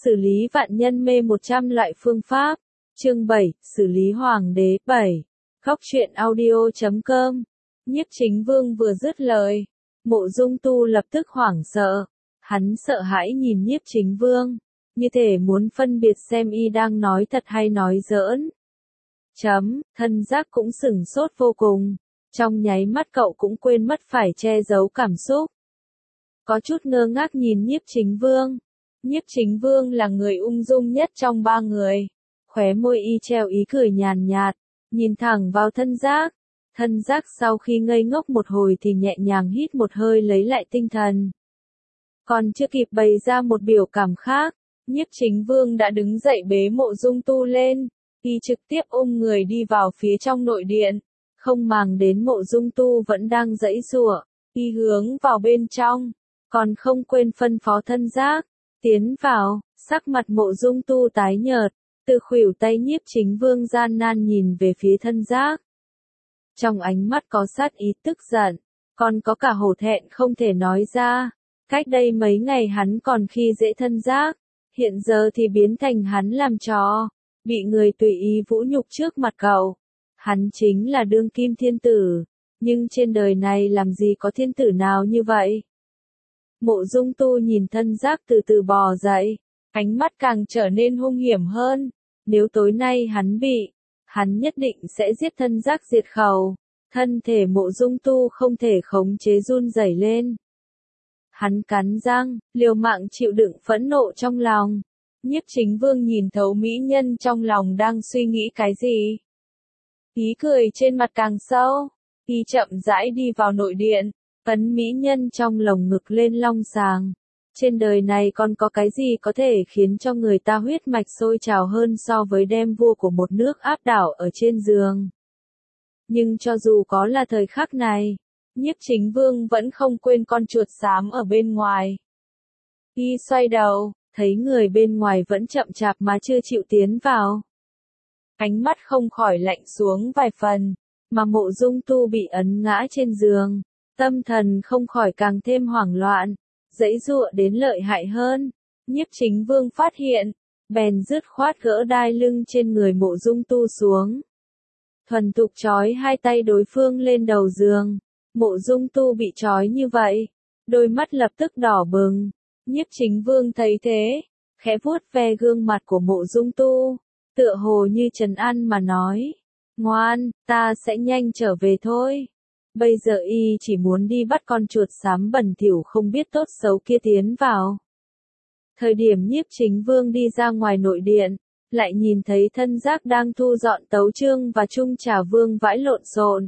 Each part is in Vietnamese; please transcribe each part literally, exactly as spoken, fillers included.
Xử lý vạn nhân mê một trăm loại phương pháp. Chương bảy, xử lý hoàng đế. bảy. Góc truyện audio chấm com. Nhiếp Chính Vương vừa dứt lời, Mộ Dung Tu lập tức hoảng sợ. Hắn sợ hãi nhìn Nhiếp Chính Vương, như thể muốn phân biệt xem y đang nói thật hay nói giỡn. Chấm, thân giác cũng sửng sốt vô cùng. Trong nháy mắt cậu cũng quên mất phải che giấu cảm xúc. Có chút ngơ ngác nhìn Nhiếp Chính Vương. Nhiếp Chính Vương là người ung dung nhất trong ba người. Khóe môi y treo ý cười nhàn nhạt, nhìn thẳng vào thân giác. Thân giác sau khi ngây ngốc một hồi thì nhẹ nhàng hít một hơi lấy lại tinh thần. Còn chưa kịp bày ra một biểu cảm khác, Nhiếp Chính Vương đã đứng dậy bế Mộ Dung Tu lên. Y trực tiếp ôm người đi vào phía trong nội điện, không màng đến Mộ Dung Tu vẫn đang giãy giụa. Y hướng vào bên trong, còn không quên phân phó thân giác, tiến vào. Sắc mặt Mộ Dung Tu tái nhợt, từ khuỷu tay Nhiếp Chính Vương gian nan nhìn về phía thân giác. Trong ánh mắt có sát ý tức giận, còn có cả hổ thẹn không thể nói ra. Cách đây mấy ngày hắn còn khi dễ thân giác, hiện giờ thì biến thành hắn làm trò, bị người tùy ý vũ nhục trước mặt cậu. Hắn chính là đương kim thiên tử, nhưng trên đời này làm gì có thiên tử nào như vậy. Mộ Dung Tu nhìn thân giác từ từ bò dậy, ánh mắt càng trở nên hung hiểm hơn. Nếu tối nay hắn bị, hắn nhất định sẽ giết thân giác diệt khẩu. Thân thể Mộ Dung Tu không thể khống chế run rẩy lên. Hắn cắn răng, liều mạng chịu đựng phẫn nộ trong lòng. Nhiếp Chính Vương nhìn thấu mỹ nhân trong lòng đang suy nghĩ cái gì. Ý cười trên mặt càng sâu, y chậm rãi đi vào nội điện, ấn mỹ nhân trong lồng ngực lên long sàng. Trên đời này còn có cái gì có thể khiến cho người ta huyết mạch sôi trào hơn so với đem vua của một nước áp đảo ở trên giường. Nhưng cho dù có là thời khắc này, Nhiếp Chính Vương vẫn không quên con chuột xám ở bên ngoài. Y xoay đầu, thấy người bên ngoài vẫn chậm chạp mà chưa chịu tiến vào. Ánh mắt không khỏi lạnh xuống vài phần, mà Mộ Dung Tu bị ấn ngã trên giường, tâm thần không khỏi càng thêm hoảng loạn, giãy giụa đến lợi hại hơn. Nhiếp Chính Vương phát hiện, bèn dứt khoát gỡ đai lưng trên người Mộ Dung Tu xuống. Thuần thục trói hai tay đối phương lên đầu giường. Mộ Dung Tu bị trói như vậy, đôi mắt lập tức đỏ bừng. Nhiếp Chính Vương thấy thế, khẽ vuốt ve gương mặt của Mộ Dung Tu, tựa hồ như trấn an mà nói, ngoan, ta sẽ nhanh trở về thôi. Bây giờ y chỉ muốn đi bắt con chuột xám bẩn thỉu không biết tốt xấu kia tiến vào. Thời điểm Nhiếp Chính Vương đi ra ngoài nội điện, lại nhìn thấy thân giác đang thu dọn tấu chương và chung trà vương vãi lộn xộn.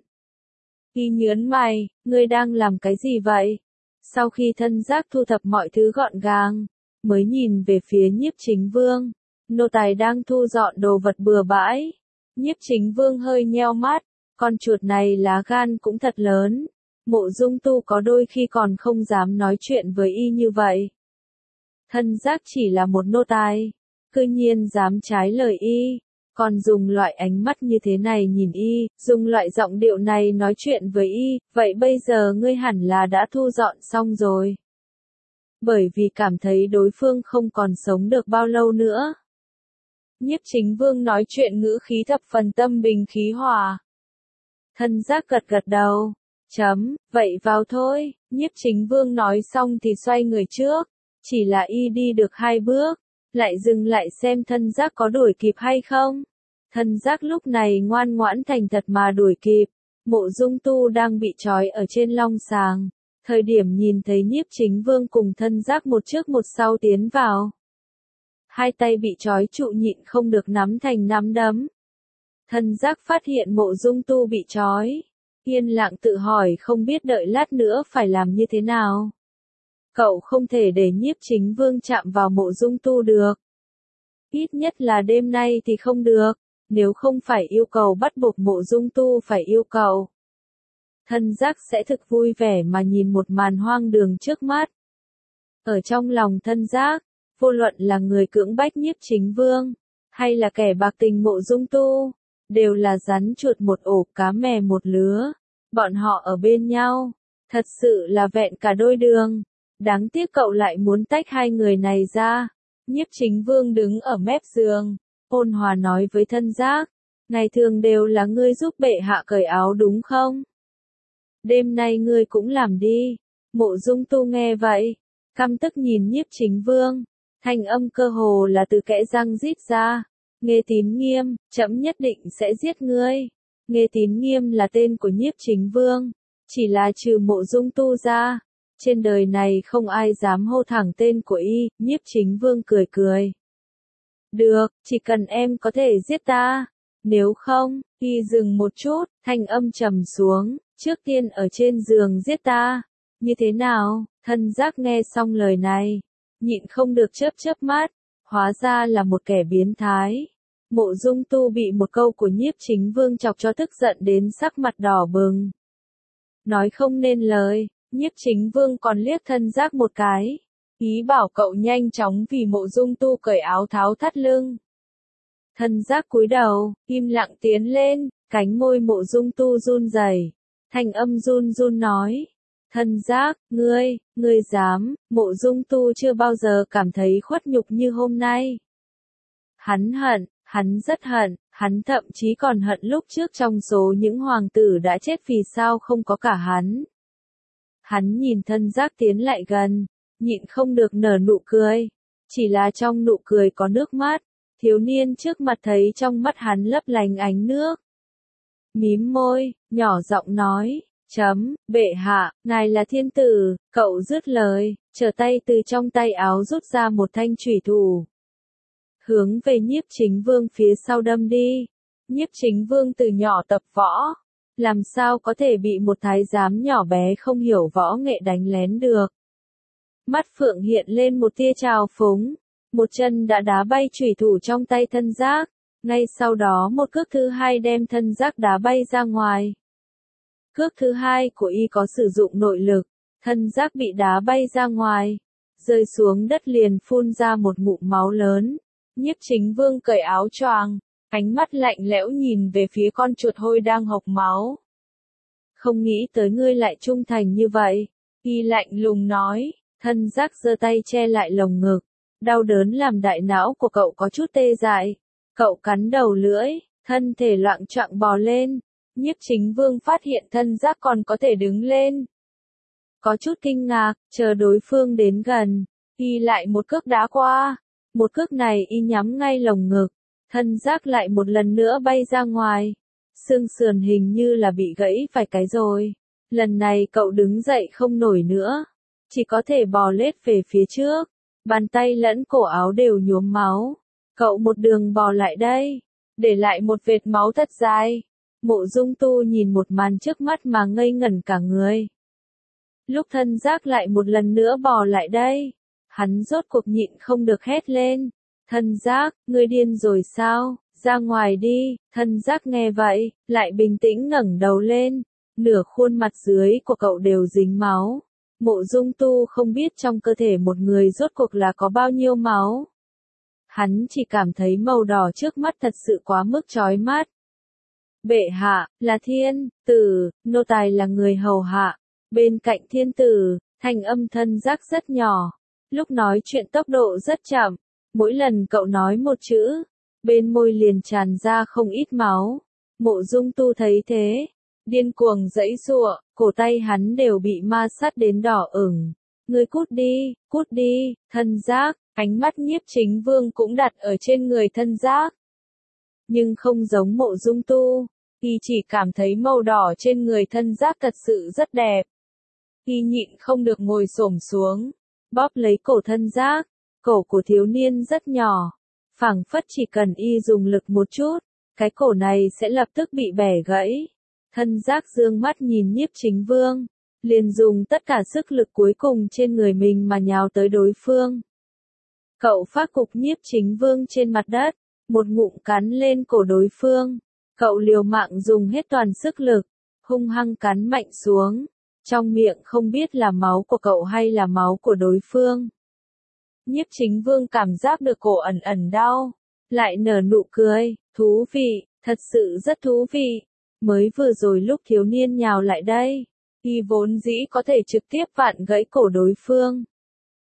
Y nhớn mày, ngươi đang làm cái gì vậy? Sau khi thân giác thu thập mọi thứ gọn gàng, mới nhìn về phía Nhiếp Chính Vương. Nô tài đang thu dọn đồ vật bừa bãi. Nhiếp Chính Vương hơi nheo mắt, con chuột này lá gan cũng thật lớn. Mộ Dung Tu có đôi khi còn không dám nói chuyện với y như vậy. Thân giác chỉ là một nô tài, cư nhiên dám trái lời y. Còn dùng loại ánh mắt như thế này nhìn y, dùng loại giọng điệu này nói chuyện với y, vậy bây giờ ngươi hẳn là đã thu dọn xong rồi. Bởi vì cảm thấy đối phương không còn sống được bao lâu nữa. Nhiếp Chính Vương nói chuyện ngữ khí thập phần tâm bình khí hòa. Thân giác gật gật đầu, chấm, vậy vào thôi. Nhiếp Chính Vương nói xong thì xoay người trước, chỉ là y đi được hai bước, lại dừng lại xem thân giác có đuổi kịp hay không. Thân giác lúc này ngoan ngoãn thành thật mà đuổi kịp. Mộ Dung Tu đang bị trói ở trên long sàng. Thời điểm nhìn thấy Nhiếp Chính Vương cùng thân giác một trước một sau tiến vào. Hai tay bị trói trụ nhịn không được nắm thành nắm đấm. Thân giác phát hiện Mộ Dung Tu bị trói. Yên lặng tự hỏi không biết đợi lát nữa phải làm như thế nào. Cậu không thể để Nhiếp Chính Vương chạm vào Mộ Dung Tu được. Ít nhất là đêm nay thì không được, nếu không phải yêu cầu bắt buộc Mộ Dung Tu phải yêu cầu. Thân giác sẽ thực vui vẻ mà nhìn một màn hoang đường trước mắt. Ở trong lòng thân giác, vô luận là người cưỡng bách Nhiếp Chính Vương, hay là kẻ bạc tình Mộ Dung Tu, đều là rắn chuột một ổ cá mè một lứa. Bọn họ ở bên nhau, thật sự là vẹn cả đôi đường. Đáng tiếc cậu lại muốn tách hai người này ra. Nhiếp Chính Vương đứng ở mép giường, ôn hòa nói với Thân Giác, ngày thường đều là ngươi giúp bệ hạ cởi áo đúng không? Đêm nay ngươi cũng làm đi. Mộ Dung Tu nghe vậy, căm tức nhìn Nhiếp Chính Vương, thanh âm cơ hồ là từ kẽ răng rít ra, Nghê Tín Nghiêm, trẫm nhất định sẽ giết ngươi. Nghê Tín Nghiêm là tên của Nhiếp Chính Vương, chỉ là trừ Mộ Dung Tu ra, trên đời này không ai dám hô thẳng tên của y. Nhiếp Chính Vương cười cười. Được, chỉ cần em có thể giết ta. Nếu không, y dừng một chút, thanh âm trầm xuống, trước tiên ở trên giường giết ta. Như thế nào? Thân Giác nghe xong lời này, nhịn không được chớp chớp mắt, hóa ra là một kẻ biến thái. Mộ Dung Tu bị một câu của Nhiếp Chính Vương chọc cho tức giận đến sắc mặt đỏ bừng. Nói không nên lời, Nhiếp Chính Vương còn liếc Thân Giác một cái, ý bảo cậu nhanh chóng vì Mộ Dung Tu cởi áo tháo thắt lưng. Thân Giác cúi đầu, im lặng tiến lên, cánh môi Mộ Dung Tu run rẩy, thanh âm run run nói. Thân Giác, ngươi, ngươi dám. Mộ Dung Tu chưa bao giờ cảm thấy khuất nhục như hôm nay. Hắn hận, hắn rất hận, hắn thậm chí còn hận lúc trước trong số những hoàng tử đã chết vì sao không có cả hắn. Hắn nhìn Thân Giác tiến lại gần, nhịn không được nở nụ cười, chỉ là trong nụ cười có nước mắt, thiếu niên trước mặt thấy trong mắt hắn lấp lánh ánh nước. Mím môi, nhỏ giọng nói. Chấm, bệ hạ, ngài là thiên tử. Cậu dứt lời, trở tay từ trong tay áo rút ra một thanh chủy thủ, hướng về Nhiếp Chính Vương phía sau đâm đi. Nhiếp Chính Vương từ nhỏ tập võ, làm sao có thể bị một thái giám nhỏ bé không hiểu võ nghệ đánh lén được. Mắt phượng hiện lên một tia trào phúng, một chân đã đá bay chủy thủ trong tay Thân Giác, ngay sau đó một cước thứ hai đem Thân Giác đá bay ra ngoài. Cước thứ hai của y có sử dụng nội lực, Thân Giác bị đá bay ra ngoài, rơi xuống đất liền phun ra một ngụm máu lớn. Nhiếp Chính Vương cởi áo choàng, ánh mắt lạnh lẽo nhìn về phía con chuột hôi đang hộc máu. Không nghĩ tới ngươi lại trung thành như vậy, y lạnh lùng nói. Thân Giác giơ tay che lại lồng ngực, đau đớn làm đại não của cậu có chút tê dại. Cậu cắn đầu lưỡi, thân thể loạng choạng bò lên. Nhiếp Chính Vương phát hiện Thân Giác còn có thể đứng lên. Có chút kinh ngạc, chờ đối phương đến gần, y lại một cước đá qua. Một cước này y nhắm ngay lồng ngực, Thân Giác lại một lần nữa bay ra ngoài. Xương sườn hình như là bị gãy vài cái rồi. Lần này cậu đứng dậy không nổi nữa, chỉ có thể bò lết về phía trước. Bàn tay lẫn cổ áo đều nhuốm máu. Cậu một đường bò lại đây, để lại một vệt máu thật dài. Mộ Dung Tu nhìn một màn trước mắt mà ngây ngẩn cả người. Lúc Thân Giác lại một lần nữa bò lại đây, hắn rốt cuộc nhịn không được hét lên. Thân Giác, ngươi điên rồi sao? Ra ngoài đi. Thân Giác nghe vậy, lại bình tĩnh ngẩng đầu lên. Nửa khuôn mặt dưới của cậu đều dính máu. Mộ Dung Tu không biết trong cơ thể một người rốt cuộc là có bao nhiêu máu. Hắn chỉ cảm thấy màu đỏ trước mắt thật sự quá mức chói mắt. Bệ hạ, là thiên tử, nô tài là người hầu hạ. Bên cạnh thiên tử, thanh âm Thân Giác rất nhỏ. Lúc nói chuyện tốc độ rất chậm. Mỗi lần cậu nói một chữ, bên môi liền tràn ra không ít máu. Mộ Dung Tu thấy thế, điên cuồng giãy giụa, cổ tay hắn đều bị ma sát đến đỏ ửng. Ngươi cút đi, cút đi. Thân Giác, ánh mắt Nhiếp Chính Vương cũng đặt ở trên người Thân Giác. Nhưng không giống Mộ Dung Tu, y chỉ cảm thấy màu đỏ trên người Thân Giác thật sự rất đẹp. Y nhịn không được ngồi xổm xuống, bóp lấy cổ Thân Giác. Cổ của thiếu niên rất nhỏ, phảng phất chỉ cần y dùng lực một chút, cái cổ này sẽ lập tức bị bẻ gãy. Thân Giác dương mắt nhìn Nhiếp Chính Vương, liền dùng tất cả sức lực cuối cùng trên người mình mà nhào tới đối phương. Cậu phát cục Nhiếp Chính Vương trên mặt đất, một ngụm cắn lên cổ đối phương. Cậu liều mạng dùng hết toàn sức lực, hung hăng cắn mạnh xuống. Trong miệng không biết là máu của cậu hay là máu của đối phương. Nhiếp Chính Vương cảm giác được cổ ẩn ẩn đau, lại nở nụ cười. Thú vị, thật sự rất thú vị. Mới vừa rồi lúc thiếu niên nhào lại đây, y vốn dĩ có thể trực tiếp vặn gãy cổ đối phương.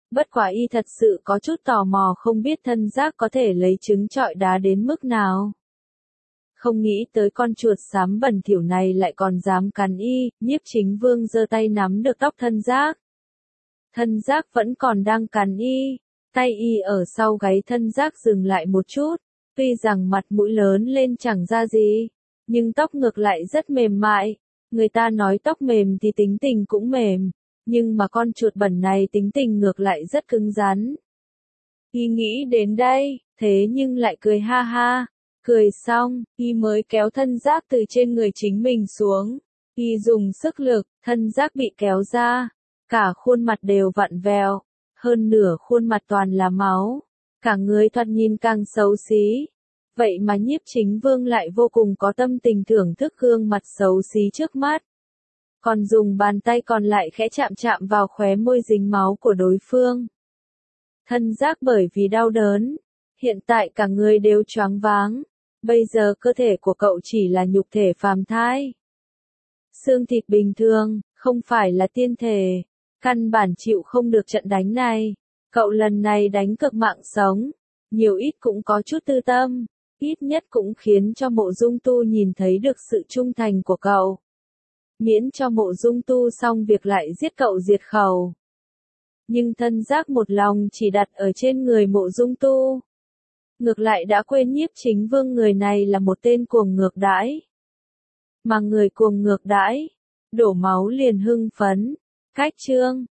Bất quả y thật sự có chút tò mò không biết thân giác có thể lấy trứng trọi đá đến mức nào. Không nghĩ tới con chuột xám bẩn thỉu này lại còn dám cắn y, Nhiếp Chính Vương giơ tay nắm được tóc thân giác. Thân giác vẫn còn đang cắn y, tay y ở sau gáy thân giác dừng lại một chút, tuy rằng mặt mũi lớn lên chẳng ra gì, nhưng tóc ngược lại rất mềm mại. Người ta nói tóc mềm thì tính tình cũng mềm, nhưng mà con chuột bẩn này tính tình ngược lại rất cứng rắn. Y nghĩ đến đây, thế nhưng lại cười ha ha. Cười xong, y mới kéo thân giác từ trên người chính mình xuống. Y dùng sức lực, thân giác bị kéo ra. Cả khuôn mặt đều vặn vẹo. Hơn nửa khuôn mặt toàn là máu. Cả người thoạt nhìn càng xấu xí. Vậy mà Nhiếp Chính Vương lại vô cùng có tâm tình thưởng thức gương mặt xấu xí trước mắt. Còn dùng bàn tay còn lại khẽ chạm chạm vào khóe môi dính máu của đối phương. Thân giác bởi vì đau đớn. Hiện tại cả người đều choáng váng. Bây giờ cơ thể của cậu chỉ là nhục thể phàm thai. Xương thịt bình thường, không phải là tiên thể. Căn bản chịu không được trận đánh này. Cậu lần này đánh cực mạng sống. Nhiều ít cũng có chút tư tâm. Ít nhất cũng khiến cho Mộ Dung Tu nhìn thấy được sự trung thành của cậu. Miễn cho Mộ Dung Tu xong việc lại giết cậu diệt khẩu. Nhưng thân giác một lòng chỉ đặt ở trên người Mộ Dung Tu. Ngược lại đã quên Nhiếp Chính Vương người này là một tên cuồng ngược đãi. Mà người cuồng ngược đãi, đổ máu liền hưng phấn. Cách chương